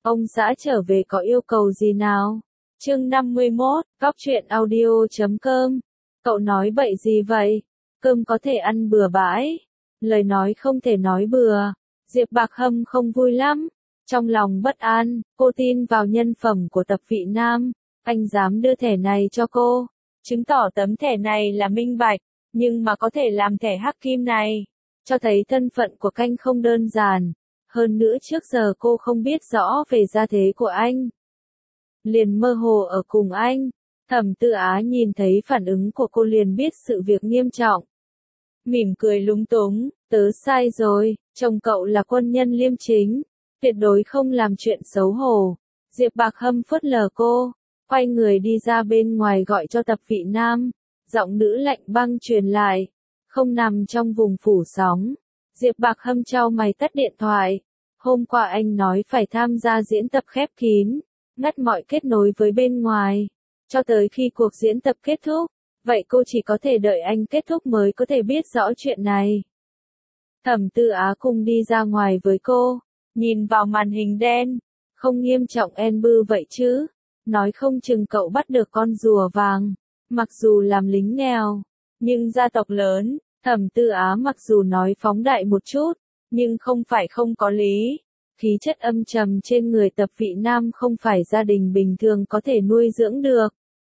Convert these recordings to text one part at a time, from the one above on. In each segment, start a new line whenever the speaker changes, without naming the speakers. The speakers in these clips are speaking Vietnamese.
Ông xã trở về có yêu cầu gì nào? Chương 51, Góc truyện audio.com. Cậu nói bậy gì vậy? Cơm có thể ăn bừa bãi. Lời nói không thể nói bừa. Diệp Bạc Hâm không vui lắm. Trong lòng bất an, cô tin vào nhân phẩm của Tập Vị Nam. Anh dám đưa thẻ này cho cô. Chứng tỏ tấm thẻ này là minh bạch. Nhưng mà có thể làm thẻ hắc kim này. Cho thấy thân phận của Canh không đơn giản. Hơn nữa trước giờ cô không biết rõ về gia thế của anh. Liền mơ hồ ở cùng anh. Thẩm Tư Á nhìn thấy phản ứng của cô liền biết sự việc nghiêm trọng. Mỉm cười lúng túng, tớ sai rồi, chồng cậu là quân nhân liêm chính, tuyệt đối không làm chuyện xấu hổ. Diệp Bạc Hâm phớt lờ cô, quay người đi ra bên ngoài gọi cho Tập Vị Nam. Giọng nữ lạnh băng truyền lại, không nằm trong vùng phủ sóng. Diệp Bạc Hâm chau mày tắt điện thoại. Hôm qua anh nói phải tham gia diễn tập khép kín, ngắt mọi kết nối với bên ngoài, cho tới khi cuộc diễn tập kết thúc. Vậy cô chỉ có thể đợi anh kết thúc mới có thể biết rõ chuyện này. Thẩm Tư Á cùng đi ra ngoài với cô, nhìn vào màn hình đen. Không nghiêm trọng en bư vậy chứ, nói không chừng cậu bắt được con rùa vàng. Mặc dù làm lính nghèo, nhưng gia tộc lớn. Thẩm Tư Á mặc dù nói phóng đại một chút, nhưng không phải không có lý. Khí chất âm trầm trên người Tập Vị Nam không phải gia đình bình thường có thể nuôi dưỡng được.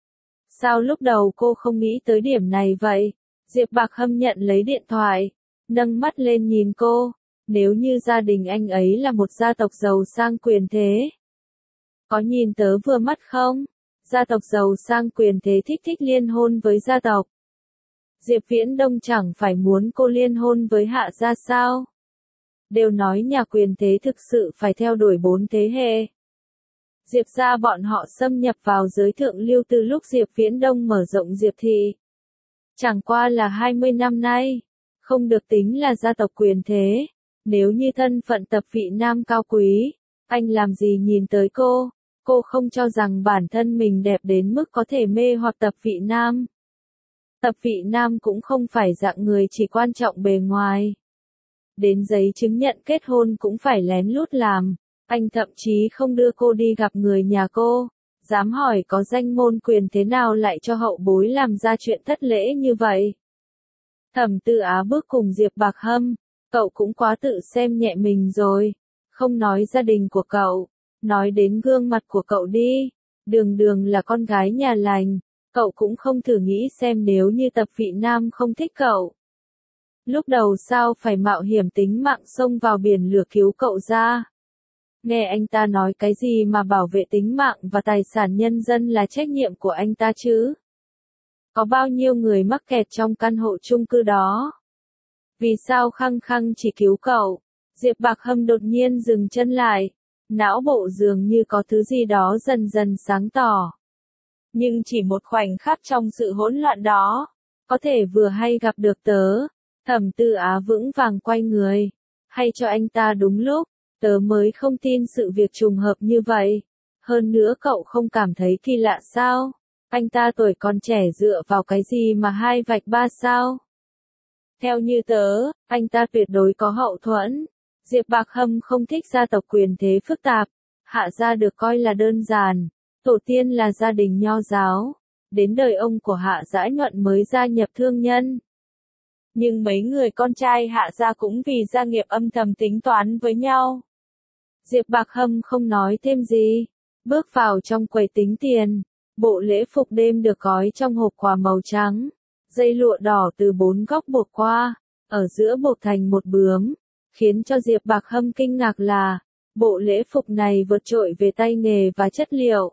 Sao lúc đầu cô không nghĩ tới điểm này vậy? Diệp Bạc Hâm nhận lấy điện thoại, nâng mắt lên nhìn cô. Nếu như gia đình anh ấy là một gia tộc giàu sang quyền thế, có nhìn tớ vừa mắt không? Gia tộc giàu sang quyền thế thích liên hôn với gia tộc. Diệp Viễn Đông chẳng phải muốn cô liên hôn với Hạ gia sao? Đều nói nhà quyền thế thực sự phải theo đuổi 4 thế hệ. Diệp gia bọn họ xâm nhập vào giới thượng lưu từ lúc Diệp Viễn Đông mở rộng Diệp thị. Chẳng qua là 20 năm nay, không được tính là gia tộc quyền thế. Nếu như thân phận Tập Vị Nam cao quý, anh làm gì nhìn tới cô? Cô không cho rằng bản thân mình đẹp đến mức có thể mê hoặc Tập Vị Nam. Tập Vị Nam cũng không phải dạng người chỉ quan trọng bề ngoài. Đến giấy chứng nhận kết hôn cũng phải lén lút làm. Anh thậm chí không đưa cô đi gặp người nhà cô. Dám hỏi có danh môn quyền thế nào lại cho hậu bối làm ra chuyện thất lễ như vậy. Thẩm Tư Á bước cùng Diệp Bạc Hâm. Cậu cũng quá tự xem nhẹ mình rồi. Không nói gia đình của cậu, nói đến gương mặt của cậu đi. Đường Đường là con gái nhà lành. Cậu cũng không thử nghĩ xem nếu như Tập Vị Nam không thích cậu. Lúc đầu sao phải mạo hiểm tính mạng xông vào biển lửa cứu cậu ra. Nghe anh ta nói cái gì mà bảo vệ tính mạng và tài sản nhân dân là trách nhiệm của anh ta chứ? Có bao nhiêu người mắc kẹt trong căn hộ chung cư đó? Vì sao khăng khăng chỉ cứu cậu? Diệp Bạc Hâm đột nhiên dừng chân lại. Não bộ dường như có thứ gì đó dần dần sáng tỏ. Nhưng chỉ một khoảnh khắc trong sự hỗn loạn đó, có thể vừa hay gặp được tớ. Thẩm Tư Á vững vàng quay người. Hay cho anh ta đúng lúc, tớ mới không tin sự việc trùng hợp như vậy. Hơn nữa cậu không cảm thấy kỳ lạ sao? Anh ta tuổi còn trẻ dựa vào cái gì mà 2 vạch 3 sao? Theo như tớ, anh ta tuyệt đối có hậu thuẫn. Diệp Bạc Hâm không thích gia tộc quyền thế phức tạp. Hạ gia được coi là đơn giản. Tổ tiên là gia đình nho giáo. Đến đời ông của Hạ Dã Nhuận mới gia nhập thương nhân. Nhưng mấy người con trai Hạ gia cũng vì gia nghiệp âm thầm tính toán với nhau. Diệp Bạc Hâm không nói thêm gì. Bước vào trong quầy tính tiền. Bộ lễ phục đêm được gói trong hộp quà màu trắng. Dây lụa đỏ từ 4 góc buộc qua. Ở giữa buộc thành một bướm. Khiến cho Diệp Bạc Hâm kinh ngạc là, bộ lễ phục này vượt trội về tay nghề và chất liệu.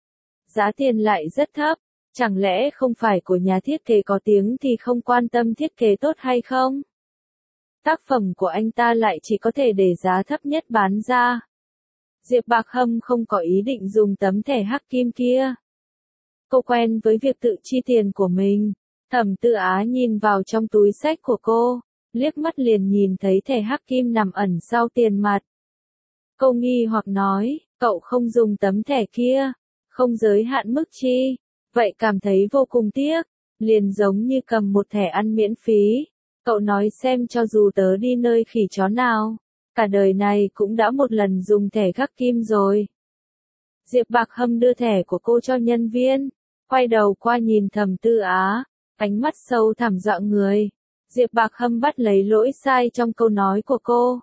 Giá tiền lại rất thấp. Chẳng lẽ không phải của nhà thiết kế có tiếng thì không quan tâm thiết kế tốt hay không? Tác phẩm của anh ta lại chỉ có thể để giá thấp nhất bán ra. Diệp Bạc Hâm không có ý định dùng tấm thẻ hắc kim kia. Cô quen với việc tự chi tiền của mình. Thẩm Tư Á nhìn vào trong túi xách của cô, liếc mắt liền nhìn thấy thẻ hắc kim nằm ẩn sau tiền mặt. Cô nghi hoặc nói, cậu không dùng tấm thẻ kia, không giới hạn mức chi. Vậy cảm thấy vô cùng tiếc, liền giống như cầm một thẻ ăn miễn phí. Cậu nói xem cho dù tớ đi nơi khỉ chó nào, cả đời này cũng đã một lần dùng thẻ khắc kim rồi. Diệp Bạc Hâm đưa thẻ của cô cho nhân viên, quay đầu qua nhìn Thẩm Tư Á, ánh mắt sâu thẳm dọa người. Diệp Bạc Hâm bắt lấy lỗi sai trong câu nói của cô.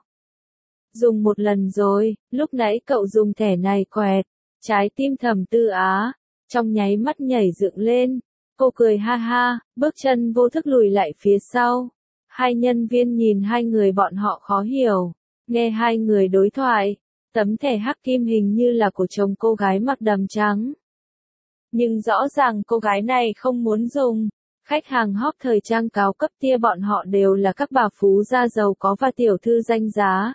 Dùng một lần rồi, lúc nãy cậu dùng thẻ này quẹt, trái tim Thẩm Tư Á, trong nháy mắt nhảy dựng lên. Cô cười ha ha, bước chân vô thức lùi lại phía sau. Hai nhân viên nhìn hai người bọn họ khó hiểu, nghe hai người đối thoại. Tấm thẻ hắc kim hình như là của chồng cô gái mặc đầm trắng. Nhưng rõ ràng cô gái này không muốn dùng. Khách hàng hot thời trang cao cấp tia bọn họ đều là các bà phú gia giàu có và tiểu thư danh giá.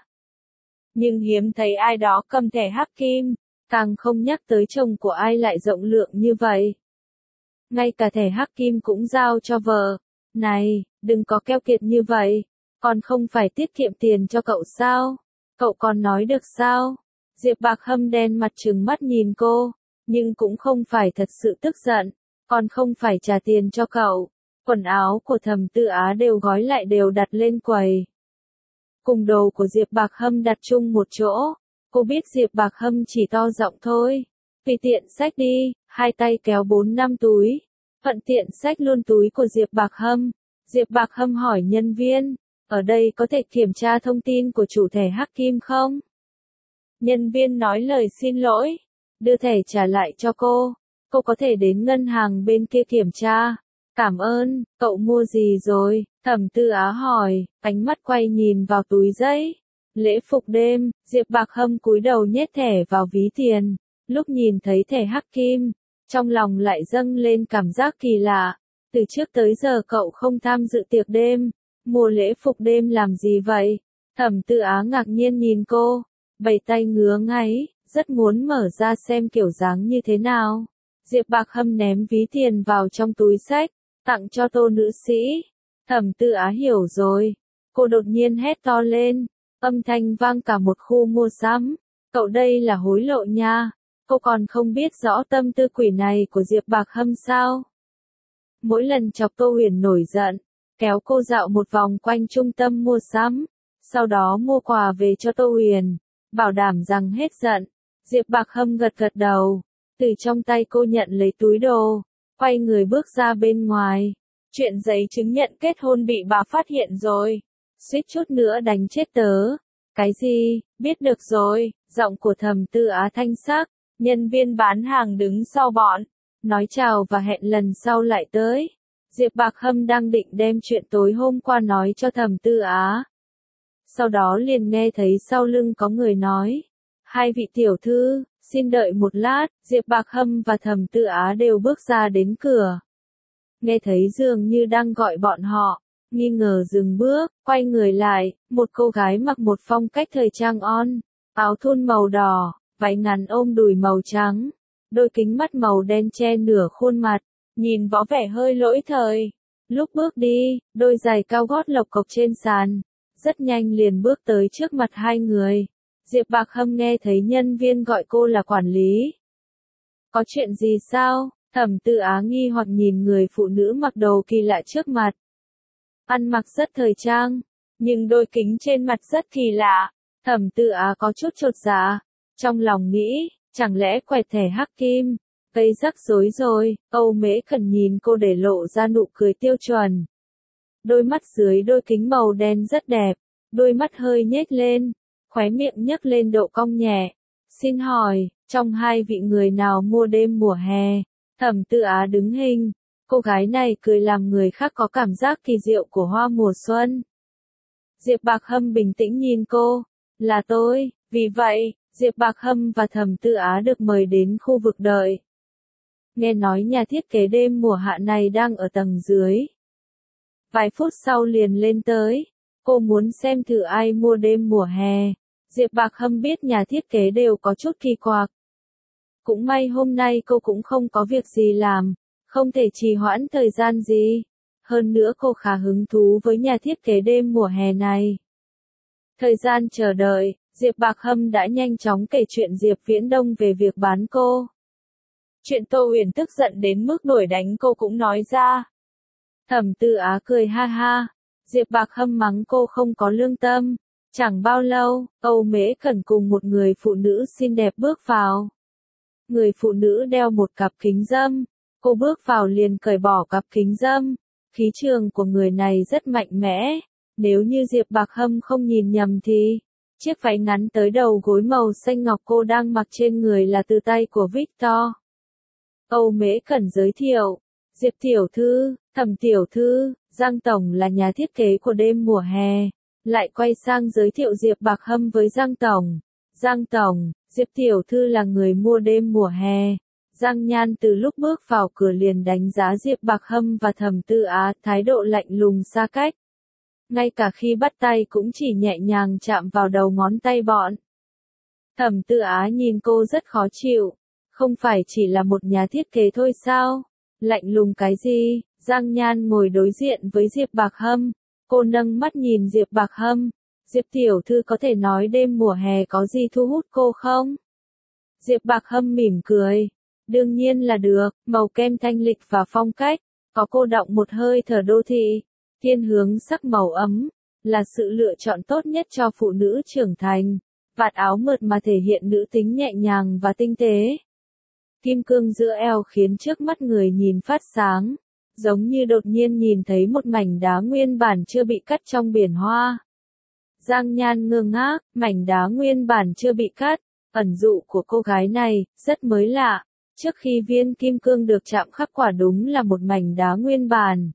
Nhưng hiếm thấy ai đó cầm thẻ hắc kim, càng không nhắc tới chồng của ai lại rộng lượng như vậy. Ngay cả thẻ hắc kim cũng giao cho vợ. Này, đừng có keo kiệt như vậy, còn không phải tiết kiệm tiền cho cậu sao? Cậu còn nói được sao? Diệp Bạc Hâm đen mặt trừng mắt nhìn cô, nhưng cũng không phải thật sự tức giận, còn không phải trả tiền cho cậu. Quần áo của Thẩm Tư Á đều gói lại đều đặt lên quầy. Cùng đồ của Diệp Bạc Hâm đặt chung một chỗ. Cô biết Diệp Bạc Hâm chỉ to giọng thôi. Tùy tiện xách đi, hai tay kéo 4-5 túi. Thuận tiện xách luôn túi của Diệp Bạc Hâm. Diệp Bạc Hâm hỏi nhân viên, ở đây có thể kiểm tra thông tin của chủ thẻ hắc kim không? Nhân viên nói lời xin lỗi, đưa thẻ trả lại cho cô. Cô có thể đến ngân hàng bên kia kiểm tra. Cảm ơn, cậu mua gì rồi? Thẩm Tư Á hỏi, ánh mắt quay nhìn vào túi giấy. Lễ phục đêm, Diệp Bạc Hâm cúi đầu nhét thẻ vào ví tiền. Lúc nhìn thấy thẻ hắc kim, trong lòng lại dâng lên cảm giác kỳ lạ. Từ trước tới giờ cậu không tham dự tiệc đêm, mua lễ phục đêm làm gì vậy? Thẩm Tư Á ngạc nhiên nhìn cô, bày tay ngứa ngáy, rất muốn mở ra xem kiểu dáng như thế nào. Diệp Bạc Hâm ném ví tiền vào trong túi xách, tặng cho Tô nữ sĩ. Thẩm Tư Á hiểu rồi, cô đột nhiên hét to lên, âm thanh vang cả một khu mua sắm. Cậu đây là hối lộ nha, cô còn không biết rõ tâm tư quỷ này của Diệp Bạc Hâm sao? Mỗi lần chọc Tô Huyền nổi giận, kéo cô dạo một vòng quanh trung tâm mua sắm, sau đó mua quà về cho Tô Huyền, bảo đảm rằng hết giận. Diệp Bạc Hâm gật gật đầu, từ trong tay cô nhận lấy túi đồ, quay người bước ra bên ngoài. Chuyện giấy chứng nhận kết hôn bị bà phát hiện rồi, suýt chút nữa đánh chết tớ. Cái gì, biết được rồi, giọng của Thẩm Tư Á thanh sắc, nhân viên bán hàng đứng sau bọn, nói chào và hẹn lần sau lại tới. Diệp Bạc Hâm đang định đem chuyện tối hôm qua nói cho Thẩm Tư Á. Sau đó liền nghe thấy sau lưng có người nói, hai vị tiểu thư, xin đợi một lát. Diệp Bạc Hâm và Thẩm Tư Á đều bước ra đến cửa. Nghe thấy dường như đang gọi bọn họ, nghi ngờ dừng bước, quay người lại, một cô gái mặc một phong cách thời trang on, áo thun màu đỏ, váy ngắn ôm đùi màu trắng, đôi kính mắt màu đen che nửa khuôn mặt, nhìn có vẻ hơi lỗi thời. Lúc bước đi, đôi giày cao gót lộc cộc trên sàn, rất nhanh liền bước tới trước mặt hai người. Diệp Bạc Hâm nghe thấy nhân viên gọi cô là quản lý. Có chuyện gì sao? Thẩm Tư Á nghi hoặc nhìn người phụ nữ mặc đồ kỳ lạ trước mặt. Ăn mặc rất thời trang, nhưng đôi kính trên mặt rất kỳ lạ. Thẩm Tư Á có chút chột dạ, trong lòng nghĩ, chẳng lẽ quẹt thẻ hắc kim, gây rắc rối rồi. Âu Mễ Cần nhìn cô để lộ ra nụ cười tiêu chuẩn. Đôi mắt dưới đôi kính màu đen rất đẹp, đôi mắt hơi nhếch lên, khóe miệng nhấc lên độ cong nhẹ. Xin hỏi, trong hai vị người nào mua đêm mùa hè? Thẩm Tư Á đứng hình, cô gái này cười làm người khác có cảm giác kỳ diệu của hoa mùa xuân. Diệp Bạc Hâm bình tĩnh nhìn cô, là tôi. Vì vậy, Diệp Bạc Hâm và Thẩm Tư Á được mời đến khu vực đợi. Nghe nói nhà thiết kế đêm mùa hạ này đang ở tầng dưới. Vài phút sau liền lên tới, cô muốn xem thử ai mua đêm mùa hè. Diệp Bạc Hâm biết nhà thiết kế đều có chút kỳ quặc. Cũng may hôm nay cô cũng không có việc gì làm, không thể trì hoãn thời gian gì. Hơn nữa cô khá hứng thú với nhà thiết kế đêm mùa hè này. Thời gian chờ đợi, Diệp Bạc Hâm đã nhanh chóng kể chuyện Diệp Viễn Đông về việc bán cô. Chuyện Tô Huyền tức giận đến mức đuổi đánh cô cũng nói ra. Thẩm Tư Á cười ha ha, Diệp Bạc Hâm mắng cô không có lương tâm, Chẳng bao lâu, Âu Mễ Cẩn cùng một người phụ nữ xinh đẹp bước vào. Người phụ nữ đeo một cặp kính râm. Cô bước vào liền cởi bỏ cặp kính râm. Khí trường của người này rất mạnh mẽ. Nếu như Diệp Bạc Hâm không nhìn nhầm thì, chiếc váy ngắn tới đầu gối màu xanh ngọc cô đang mặc trên người là từ tay của Victor. Âu Mễ Cẩn giới thiệu, Diệp tiểu thư, Thẩm tiểu thư, Giang tổng là nhà thiết kế của đêm mùa hè. Lại quay sang giới thiệu Diệp Bạc Hâm với Giang tổng. Giang tổng, Diệp tiểu thư là người mua đêm mùa hè. Giang Nhan từ lúc bước vào cửa liền đánh giá Diệp Bạc Hâm và Thẩm Tư Á thái độ lạnh lùng xa cách. Ngay cả khi bắt tay cũng chỉ nhẹ nhàng chạm vào đầu ngón tay bọn. Thẩm Tư Á nhìn cô rất khó chịu. Không phải chỉ là một nhà thiết kế thôi sao? Lạnh lùng cái gì? Giang Nhan ngồi đối diện với Diệp Bạc Hâm. Cô nâng mắt nhìn Diệp Bạc Hâm. Diệp tiểu thư có thể nói đêm mùa hè có gì thu hút cô không? Diệp Bạc Hâm mỉm cười. Đương nhiên là được, màu kem thanh lịch và phong cách. Có cô đọng một hơi thở đô thị. Thiên hướng sắc màu ấm. Là sự lựa chọn tốt nhất cho phụ nữ trưởng thành. Vạt áo mượt mà thể hiện nữ tính nhẹ nhàng và tinh tế. Kim cương giữa eo khiến trước mắt người nhìn phát sáng. Giống như đột nhiên nhìn thấy một mảnh đá nguyên bản chưa bị cắt trong biển hoa. Giang Nhan ngơ ngác, mảnh đá nguyên bản chưa bị cắt. Ẩn dụ của cô gái này, rất mới lạ. Trước khi viên kim cương được chạm khắc quả đúng là một mảnh đá nguyên bản.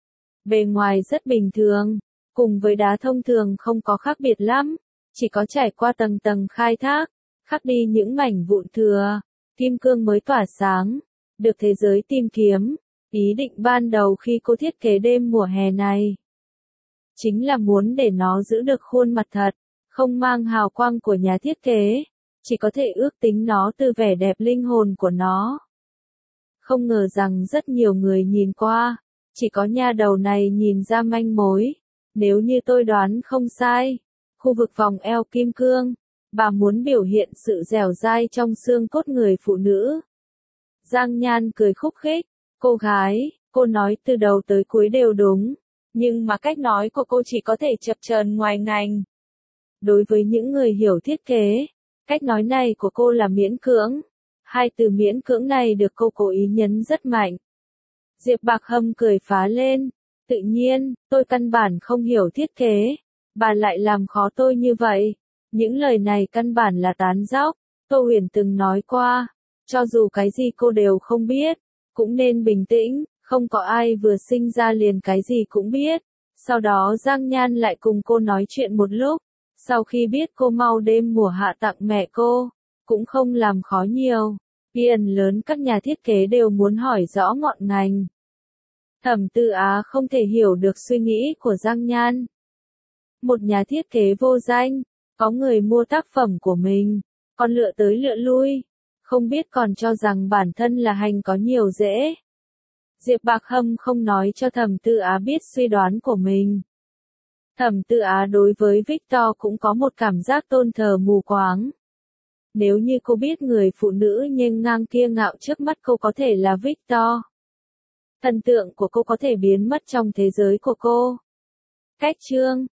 Bề ngoài rất bình thường, cùng với đá thông thường không có khác biệt lắm. Chỉ có trải qua tầng tầng khai thác, khắc đi những mảnh vụn thừa. Kim cương mới tỏa sáng, được thế giới tìm kiếm. Ý định ban đầu khi cô thiết kế đêm mùa hè này, chính là muốn để nó giữ được khuôn mặt thật, không mang hào quang của nhà thiết kế, chỉ có thể ước tính nó từ vẻ đẹp linh hồn của nó. Không ngờ rằng rất nhiều người nhìn qua, chỉ có nha đầu này nhìn ra manh mối. Nếu như tôi đoán không sai, khu vực vòng eo kim cương, bà muốn biểu hiện sự dẻo dai trong xương cốt người phụ nữ. Giang Nhan cười khúc khích, cô gái, cô nói từ đầu tới cuối đều đúng, nhưng mà cách nói của cô chỉ có thể chập chờn ngoài ngành. Đối với những người hiểu thiết kế, cách nói này của cô là miễn cưỡng. Hai từ miễn cưỡng này được cô cố ý nhấn rất mạnh. Diệp Bạc Hâm cười phá lên, tự nhiên, tôi căn bản không hiểu thiết kế, bà lại làm khó tôi như vậy. Những lời này căn bản là tán dóc. Tô Huyền từng nói qua, cho dù cái gì cô đều không biết, cũng nên bình tĩnh, không có ai vừa sinh ra liền cái gì cũng biết. Sau đó Giang Nhan lại cùng cô nói chuyện một lúc, sau khi biết cô mau đêm mùa hạ tặng mẹ cô, cũng không làm khó nhiều. Phần lớn các nhà thiết kế đều muốn hỏi rõ ngọn ngành. Thẩm Tư Á không thể hiểu được suy nghĩ của Giang Nhan. Một nhà thiết kế vô danh, có người mua tác phẩm của mình, còn lựa tới lựa lui, không biết còn cho rằng bản thân là hành có nhiều dễ. Diệp Bạc Hâm không nói cho Thẩm Tư Á biết suy đoán của mình. Thẩm Tư Á đối với Victor cũng có một cảm giác tôn thờ mù quáng. Nếu như cô biết người phụ nữ nghênh ngang kia ngạo trước mắt cô có thể là Victor, thần tượng của cô có thể biến mất trong thế giới của cô. Cách chương